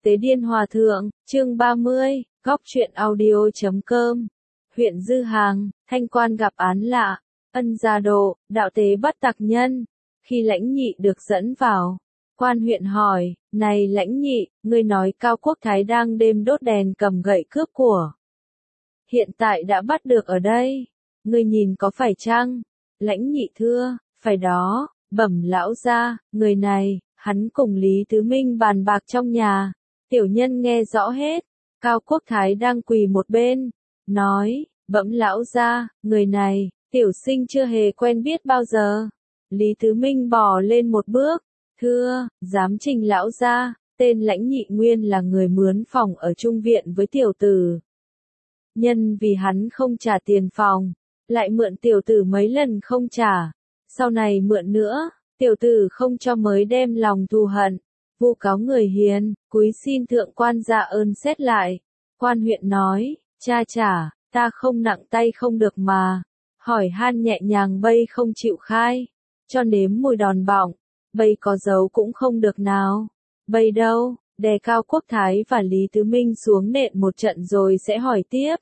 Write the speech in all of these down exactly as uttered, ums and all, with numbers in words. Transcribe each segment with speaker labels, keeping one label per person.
Speaker 1: Tế Điên Hòa Thượng, chương ba mươi, góc truyện audio chấm com. Huyện Dư Hàng, Thanh Quan gặp án lạ, ân gia độ, đạo tế bắt tặc nhân. Khi Lãnh Nhị được dẫn vào, quan huyện hỏi, này Lãnh Nhị, ngươi nói Cao Quốc Thái đang đêm đốt đèn cầm gậy cướp của. Hiện tại đã bắt được ở đây, ngươi nhìn có phải chăng? Lãnh Nhị thưa, phải đó, bẩm lão gia, người này, hắn cùng Lý Tứ Minh bàn bạc trong nhà. Tiểu nhân nghe rõ hết, Cao Quốc Thái đang quỳ một bên, nói, bẩm lão gia, người này, tiểu sinh chưa hề quen biết bao giờ. Lý Tứ Minh bò lên một bước, thưa, giám trình lão gia, tên Lãnh Nhị nguyên là người mướn phòng ở Trung Viện với tiểu tử. Nhân vì hắn không trả tiền phòng, lại mượn tiểu tử mấy lần không trả, sau này mượn nữa, tiểu tử không cho mới đem lòng thù hận. Vu cáo người hiền, cúi xin thượng quan ra ơn xét lại. Quan huyện nói, cha chả, ta không nặng tay không được mà. Hỏi han nhẹ nhàng bây không chịu khai. Cho nếm mùi đòn bỏng, bây có giấu cũng không được nào. Bây đâu, đè Cao Quốc Thái và Lý Tứ Minh xuống nện một trận rồi sẽ hỏi tiếp.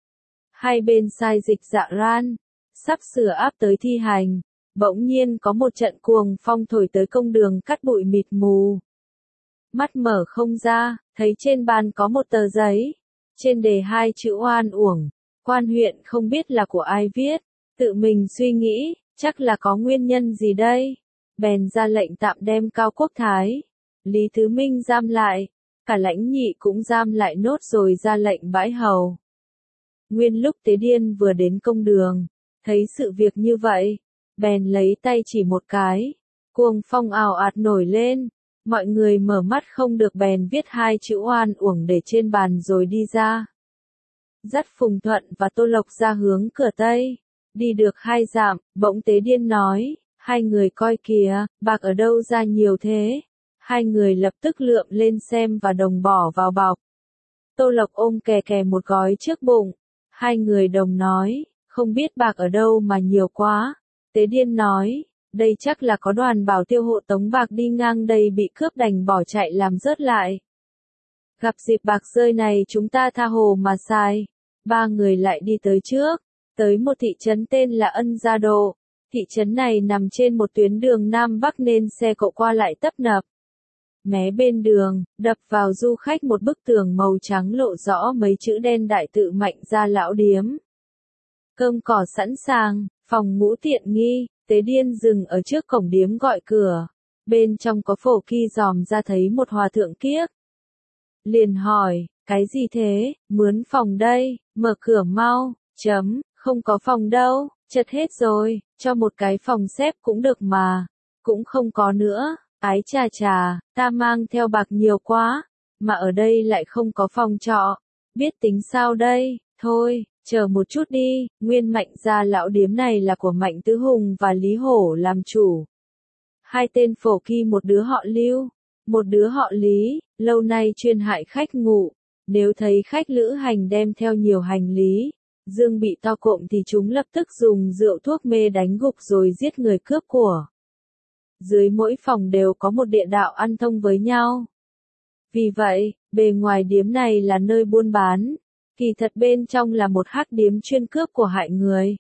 Speaker 1: Hai bên sai dịch dạ ran, sắp sửa áp tới thi hành. Bỗng nhiên có một trận cuồng phong thổi tới công đường cắt bụi mịt mù. Mắt mở không ra, thấy trên bàn có một tờ giấy, trên đề hai chữ oan uổng. Quan huyện không biết là của ai viết, tự mình suy nghĩ, chắc là có nguyên nhân gì đây. Bèn ra lệnh tạm đem Cao Quốc Thái, Lý Tứ Minh giam lại, cả Lãnh Nhị cũng giam lại nốt rồi ra lệnh bãi hầu. Nguyên lúc Tế Điên vừa đến công đường, thấy sự việc như vậy, bèn lấy tay chỉ một cái, cuồng phong ào ạt nổi lên. Mọi người mở mắt không được bèn viết hai chữ oan uổng để trên bàn rồi đi ra. Dắt Phùng Thuận và Tô Lộc ra hướng cửa Tây. Đi được hai dặm, bỗng Tế Điên nói, hai người coi kìa, bạc ở đâu ra nhiều thế. Hai người lập tức lượm lên xem và đồng bỏ vào bọc. Tô Lộc ôm kè kè một gói trước bụng. Hai người đồng nói, không biết bạc ở đâu mà nhiều quá. Tế Điên nói, đây chắc là có đoàn bảo tiêu hộ tống bạc đi ngang đây bị cướp đành bỏ chạy làm rớt lại. Gặp dịp bạc rơi này chúng ta tha hồ mà xài. Ba người lại đi tới trước, tới một thị trấn tên là Ân Gia Độ. Thị trấn này nằm trên một tuyến đường Nam Bắc nên xe cộ qua lại tấp nập. Mé bên đường, đập vào du khách một bức tường màu trắng lộ rõ mấy chữ đen đại tự Mạnh Gia Lão Điếm. Cơm cỏ sẵn sàng, phòng ngủ tiện nghi. Tế Điên dừng ở trước cổng điếm gọi cửa. Bên trong có phổ kỳ dòm ra thấy một hòa thượng kiếc. Liền hỏi, cái gì thế, mướn phòng đây, mở cửa mau, chấm, không có phòng đâu, chật hết rồi, cho một cái phòng xếp cũng được mà, cũng không có nữa, ái chà chà, ta mang theo bạc nhiều quá, mà ở đây lại không có phòng trọ, biết tính sao đây, thôi. Chờ một chút đi, nguyên Mạnh Gia Lão Điếm này là của Mạnh Tứ Hùng và Lý Hổ làm chủ. Hai tên phổ kỳ một đứa họ Lưu, một đứa họ Lý, lâu nay chuyên hại khách ngủ. Nếu thấy khách lữ hành đem theo nhiều hành lý, dương bị to cộm thì chúng lập tức dùng rượu thuốc mê đánh gục rồi giết người cướp của. Dưới mỗi phòng đều có một địa đạo ăn thông với nhau. Vì vậy, bề ngoài điếm này là nơi buôn bán. Kỳ thật bên trong là một hắc điếm chuyên cướp của hại người.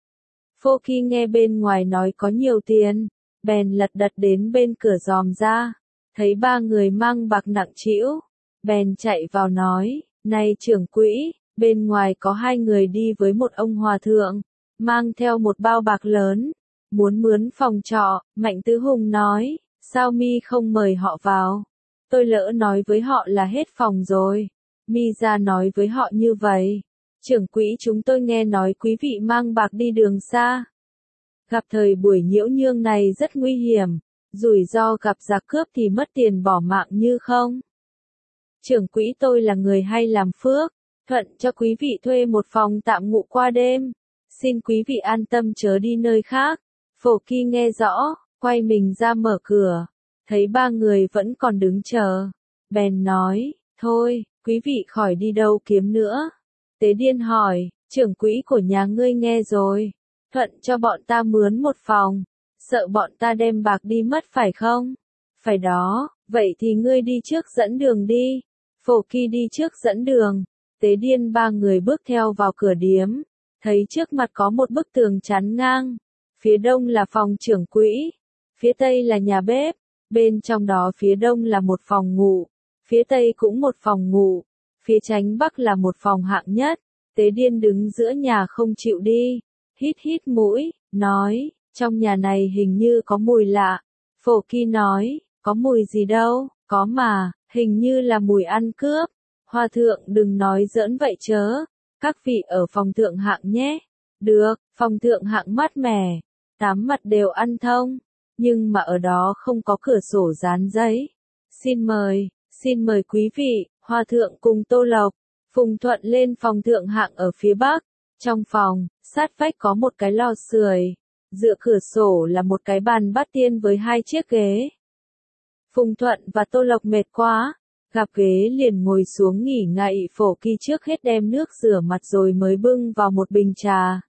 Speaker 1: Phô Kỳ nghe bên ngoài nói có nhiều tiền, bèn lật đật đến bên cửa dòm ra, thấy ba người mang bạc nặng trĩu, bèn chạy vào nói, này trưởng quỹ, bên ngoài có hai người đi với một ông hòa thượng, mang theo một bao bạc lớn, muốn mướn phòng trọ. Mạnh Tứ Hùng nói, sao mi không mời họ vào, tôi lỡ nói với họ là hết phòng rồi. Mi ra nói với họ như vậy. Trưởng quỹ chúng tôi nghe nói quý vị mang bạc đi đường xa. Gặp thời buổi nhiễu nhương này rất nguy hiểm. Rủi ro gặp giặc cướp thì mất tiền bỏ mạng như không. Trưởng quỹ tôi là người hay làm phước. Thuận cho quý vị thuê một phòng tạm ngụ qua đêm. Xin quý vị an tâm chớ đi nơi khác. Phổ Kỳ nghe rõ, quay mình ra mở cửa. Thấy ba người vẫn còn đứng chờ. Bèn nói, thôi. Quý vị khỏi đi đâu kiếm nữa. Tế Điên hỏi, trưởng quỹ của nhà ngươi nghe rồi. Thuận cho bọn ta mướn một phòng. Sợ bọn ta đem bạc đi mất phải không? Phải đó, vậy thì ngươi đi trước dẫn đường đi. Phổ Kỳ đi trước dẫn đường, Tế Điên ba người bước theo vào cửa điếm, thấy trước mặt có một bức tường chắn ngang, phía đông là phòng trưởng quỹ, phía tây là nhà bếp, bên trong đó phía đông là một phòng ngủ, phía tây cũng một phòng ngủ, phía chánh bắc là một phòng hạng nhất. Tế Điên đứng giữa nhà không chịu đi, hít hít mũi, nói, trong nhà này hình như có mùi lạ. Phổ Kỳ nói, có mùi gì đâu, có mà, hình như là mùi ăn cướp. Hòa thượng đừng nói giỡn vậy chớ, các vị ở phòng thượng hạng nhé. Được, phòng thượng hạng mát mẻ, tám mặt đều ăn thông, nhưng mà ở đó không có cửa sổ dán giấy. Xin mời, xin mời quý vị, Hòa thượng cùng Tô Lộc, Phùng Thuận lên phòng thượng hạng ở phía bắc. Trong phòng, sát vách có một cái lò sưởi, dựa cửa sổ là một cái bàn bát tiên với hai chiếc ghế. Phùng Thuận và Tô Lộc mệt quá, gặp ghế liền ngồi xuống nghỉ ngậy. Phổ Kỳ trước hết đem nước rửa mặt rồi mới bưng vào một bình trà.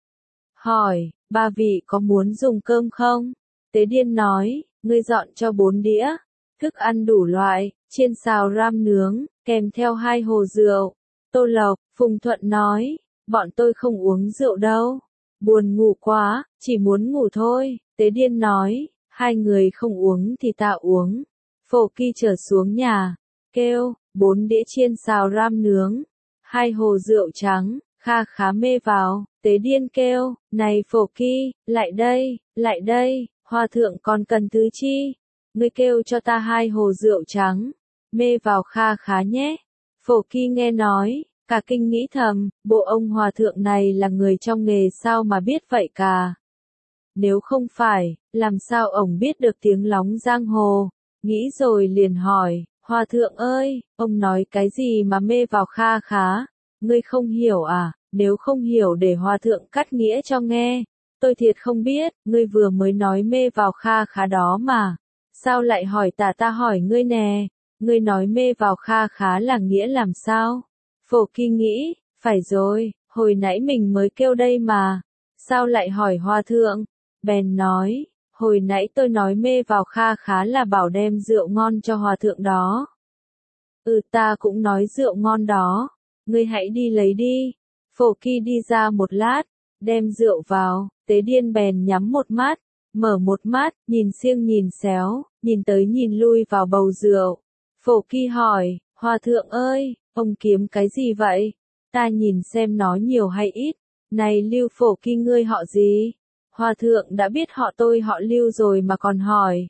Speaker 1: Hỏi, ba vị có muốn dùng cơm không? Tế Điên nói, ngươi dọn cho bốn đĩa, thức ăn đủ loại, chiên xào ram nướng, kèm theo hai hồ rượu. Tô Lộc, Phùng Thuận nói, bọn tôi không uống rượu đâu, buồn ngủ quá, chỉ muốn ngủ thôi. Tế Điên nói, hai người không uống thì ta uống. Phổ Kỳ trở xuống nhà, kêu, bốn đĩa chiên xào ram nướng, hai hồ rượu trắng. Kha Khá mê vào, Tế Điên kêu, này Phổ Kỳ, lại đây, lại đây, Hòa thượng còn cần thứ chi? Ngươi kêu cho ta hai hồ rượu trắng, mê vào Kha Khá nhé. Phổ Kỳ nghe nói, cả kinh nghĩ thầm, bộ ông Hòa thượng này là người trong nghề sao mà biết vậy cả. Nếu không phải, làm sao ổng biết được tiếng lóng giang hồ? Nghĩ rồi liền hỏi, Hòa thượng ơi, ông nói cái gì mà mê vào Kha Khá? Ngươi không hiểu à? Nếu không hiểu để Hòa thượng cắt nghĩa cho nghe. Tôi thiệt không biết, ngươi vừa mới nói mê vào Kha Khá đó mà. Sao lại hỏi ta ta hỏi ngươi nè? Ngươi nói mê vào Kha Khá là nghĩa làm sao? Phổ Kỳ nghĩ, phải rồi, hồi nãy mình mới kêu đây mà. Sao lại hỏi Hòa thượng? Bèn nói, hồi nãy tôi nói mê vào Kha Khá là bảo đem rượu ngon cho Hòa thượng đó. Ừ, ta cũng nói rượu ngon đó. Ngươi hãy đi lấy đi. Phổ Kỳ đi ra một lát, đem rượu vào. Tế Điên bèn nhắm một mắt, mở một mắt, nhìn siêng nhìn xéo, nhìn tới nhìn lui vào bầu rượu. Phổ Kỳ hỏi, Hòa thượng ơi, ông kiếm cái gì vậy? Ta nhìn xem nó nhiều hay ít. Này Lưu Phổ Kỳ ngươi họ gì? Hòa thượng đã biết họ tôi họ Lưu rồi mà còn hỏi.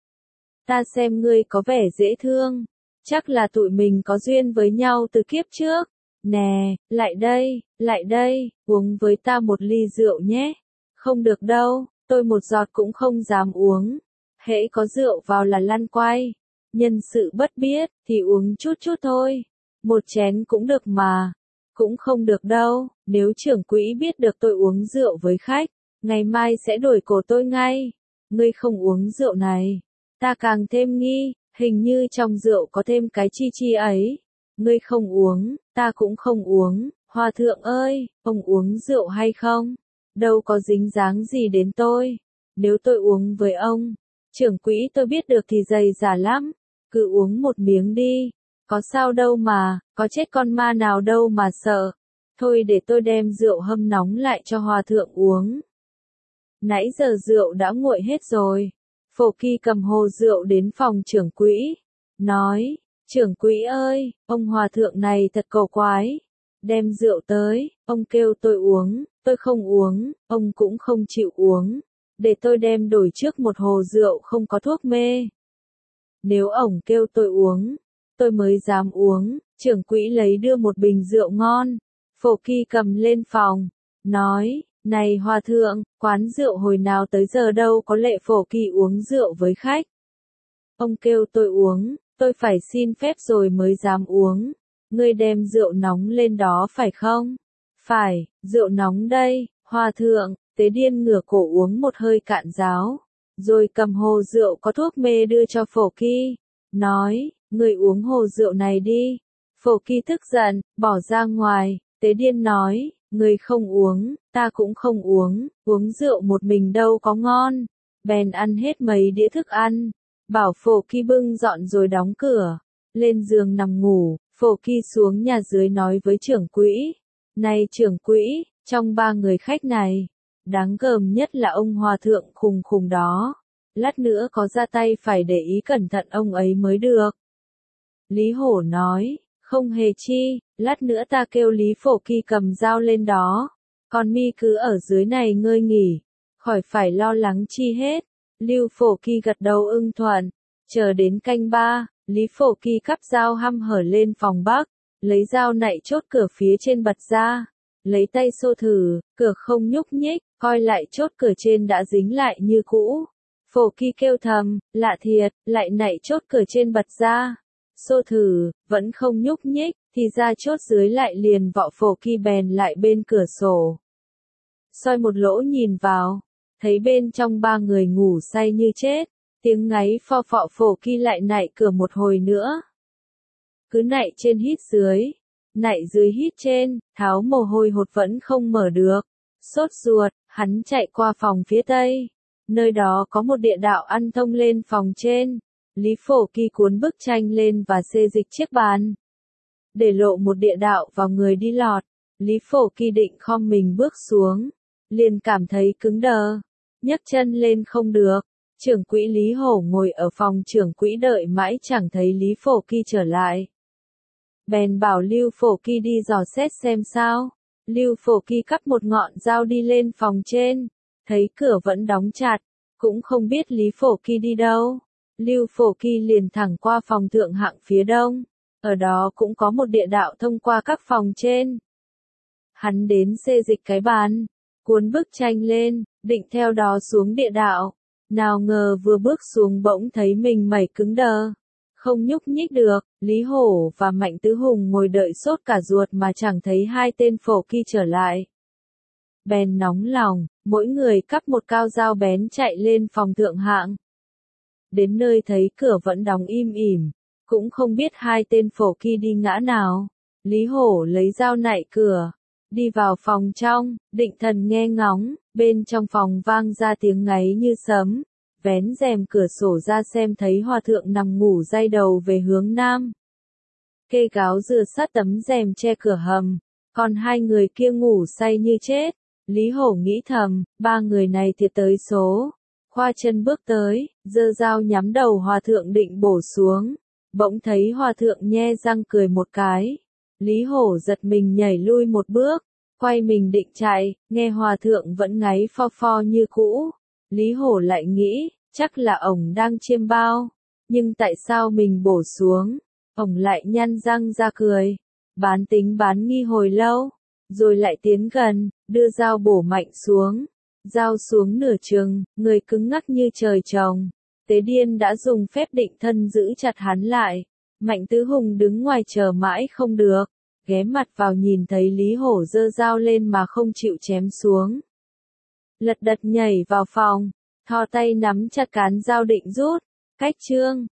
Speaker 1: Ta xem ngươi có vẻ dễ thương, chắc là tụi mình có duyên với nhau từ kiếp trước. Nè, lại đây, lại đây, uống với ta một ly rượu nhé. Không được đâu, tôi một giọt cũng không dám uống. Hễ có rượu vào là lăn quay. Nhân sự bất biết, thì uống chút chút thôi. Một chén cũng được mà. Cũng không được đâu, nếu trưởng quỹ biết được tôi uống rượu với khách, ngày mai sẽ đuổi cổ tôi ngay. Ngươi không uống rượu này. Ta càng thêm nghi, hình như trong rượu có thêm cái chi chi ấy. Ngươi không uống, ta cũng không uống. Hòa thượng ơi, ông uống rượu hay không? Đâu có dính dáng gì đến tôi. Nếu tôi uống với ông, trưởng quỹ tôi biết được thì dày dả lắm. Cứ uống một miếng đi. Có sao đâu mà, có chết con ma nào đâu mà sợ. Thôi để tôi đem rượu hâm nóng lại cho Hòa thượng uống. Nãy giờ rượu đã nguội hết rồi. Phổ Kỳ cầm hồ rượu đến phòng trưởng quỹ. Nói, trưởng quỹ ơi, ông Hòa thượng này thật cầu quái. Đem rượu tới, ông kêu tôi uống, tôi không uống, ông cũng không chịu uống. Để tôi đem đổi trước một hồ rượu không có thuốc mê. Nếu ổng kêu tôi uống, tôi mới dám uống. Trưởng quỹ lấy đưa một bình rượu ngon. Phổ Kỳ cầm lên phòng, nói, này Hòa thượng, quán rượu hồi nào tới giờ đâu có lệ Phổ Kỳ uống rượu với khách. Ông kêu tôi uống, tôi phải xin phép rồi mới dám uống. Ngươi đem rượu nóng lên đó phải không? Phải, rượu nóng đây, Hòa thượng. Tế Điên ngửa cổ uống một hơi cạn ráo, rồi cầm hồ rượu có thuốc mê đưa cho Phổ Kỳ. Nói, ngươi uống hồ rượu này đi. Phổ Kỳ tức giận, bỏ ra ngoài. Tế Điên nói, ngươi không uống, ta cũng không uống, uống rượu một mình đâu có ngon. Bèn ăn hết mấy đĩa thức ăn, bảo Phổ Kỳ bưng dọn rồi đóng cửa, lên giường nằm ngủ. Phổ Kỳ xuống nhà dưới nói với trưởng quỹ. Này trưởng quỹ, trong ba người khách này, đáng gờm nhất là ông hòa thượng khùng khùng đó. Lát nữa có ra tay phải để ý cẩn thận ông ấy mới được. Lý Hổ nói, không hề chi, lát nữa ta kêu Lý Phổ Kỳ cầm dao lên đó. Còn mi cứ ở dưới này ngơi nghỉ, khỏi phải lo lắng chi hết. Lưu Phổ Kỳ gật đầu ưng thuận. Chờ đến canh ba, Lý Phổ Kỳ cắp dao hăm hở lên phòng Bắc, lấy dao nạy chốt cửa phía trên bật ra, lấy tay xô thử, cửa không nhúc nhích, coi lại chốt cửa trên đã dính lại như cũ. Phổ Kỳ kêu thầm, lạ thiệt, lại nạy chốt cửa trên bật ra, xô thử, vẫn không nhúc nhích, thì ra chốt dưới lại liền vọ. Phổ Kỳ bèn lại bên cửa sổ, soi một lỗ nhìn vào, thấy bên trong ba người ngủ say như chết. Tiếng ngáy pho phọ. Phổ Kỳ lại nạy cửa một hồi nữa. Cứ nạy trên hít dưới, nạy dưới hít trên, tháo mồ hôi hột vẫn không mở được. Sốt ruột, hắn chạy qua phòng phía tây. Nơi đó có một địa đạo ăn thông lên phòng trên. Lý Phổ Kỳ cuốn bức tranh lên và xê dịch chiếc bàn, để lộ một địa đạo vào người đi lọt. Lý Phổ Kỳ định khom mình bước xuống, liền cảm thấy cứng đờ, nhấc chân lên không được. Trưởng quỹ Lý Hổ ngồi ở phòng trưởng quỹ đợi mãi chẳng thấy Lý Phổ Kỳ trở lại. Bèn bảo Lưu Phổ Kỳ đi dò xét xem sao. Lưu Phổ Kỳ cắp một ngọn dao đi lên phòng trên, thấy cửa vẫn đóng chặt, cũng không biết Lý Phổ Kỳ đi đâu. Lưu Phổ Kỳ liền thẳng qua phòng thượng hạng phía đông, ở đó cũng có một địa đạo thông qua các phòng trên. Hắn đến xê dịch cái bàn, cuốn bức tranh lên, định theo đó xuống địa đạo. Nào ngờ vừa bước xuống bỗng thấy mình mẩy cứng đờ, không nhúc nhích được. Lý Hổ và Mạnh Tứ Hùng ngồi đợi sốt cả ruột mà chẳng thấy hai tên Phổ Kỳ trở lại. Bèn nóng lòng, mỗi người cắp một cao dao bén chạy lên phòng thượng hạng. Đến nơi thấy cửa vẫn đóng im ỉm, cũng không biết hai tên Phổ Kỳ đi ngã nào. Lý Hổ lấy dao nạy cửa, đi vào phòng trong, định thần nghe ngóng. Bên trong phòng vang ra tiếng ngáy như sấm, vén rèm cửa sổ ra xem thấy hòa thượng nằm ngủ day đầu về hướng nam. Kê gáo dựa sát tấm rèm che cửa hầm, còn hai người kia ngủ say như chết. Lý Hổ nghĩ thầm, ba người này thiệt tới số. Khoa chân bước tới, giơ dao nhắm đầu hòa thượng định bổ xuống, bỗng thấy hòa thượng nhe răng cười một cái. Lý Hổ giật mình nhảy lui một bước, quay mình định chạy, nghe hòa thượng vẫn ngáy pho pho như cũ. Lý Hổ lại nghĩ, chắc là ổng đang chiêm bao, nhưng tại sao mình bổ xuống? Ổng lại nhăn răng ra cười, bán tính bán nghi hồi lâu, rồi lại tiến gần, đưa dao bổ mạnh xuống. Dao xuống nửa chừng, người cứng ngắc như trời trồng. Tế Điên đã dùng phép định thân giữ chặt hắn lại. Mạnh Tứ Hùng đứng ngoài chờ mãi không được, ghé mặt vào nhìn thấy Lý Hổ giơ dao lên mà không chịu chém xuống. Lật đật nhảy vào phòng, thò tay nắm chặt cán dao định rút. Cách chương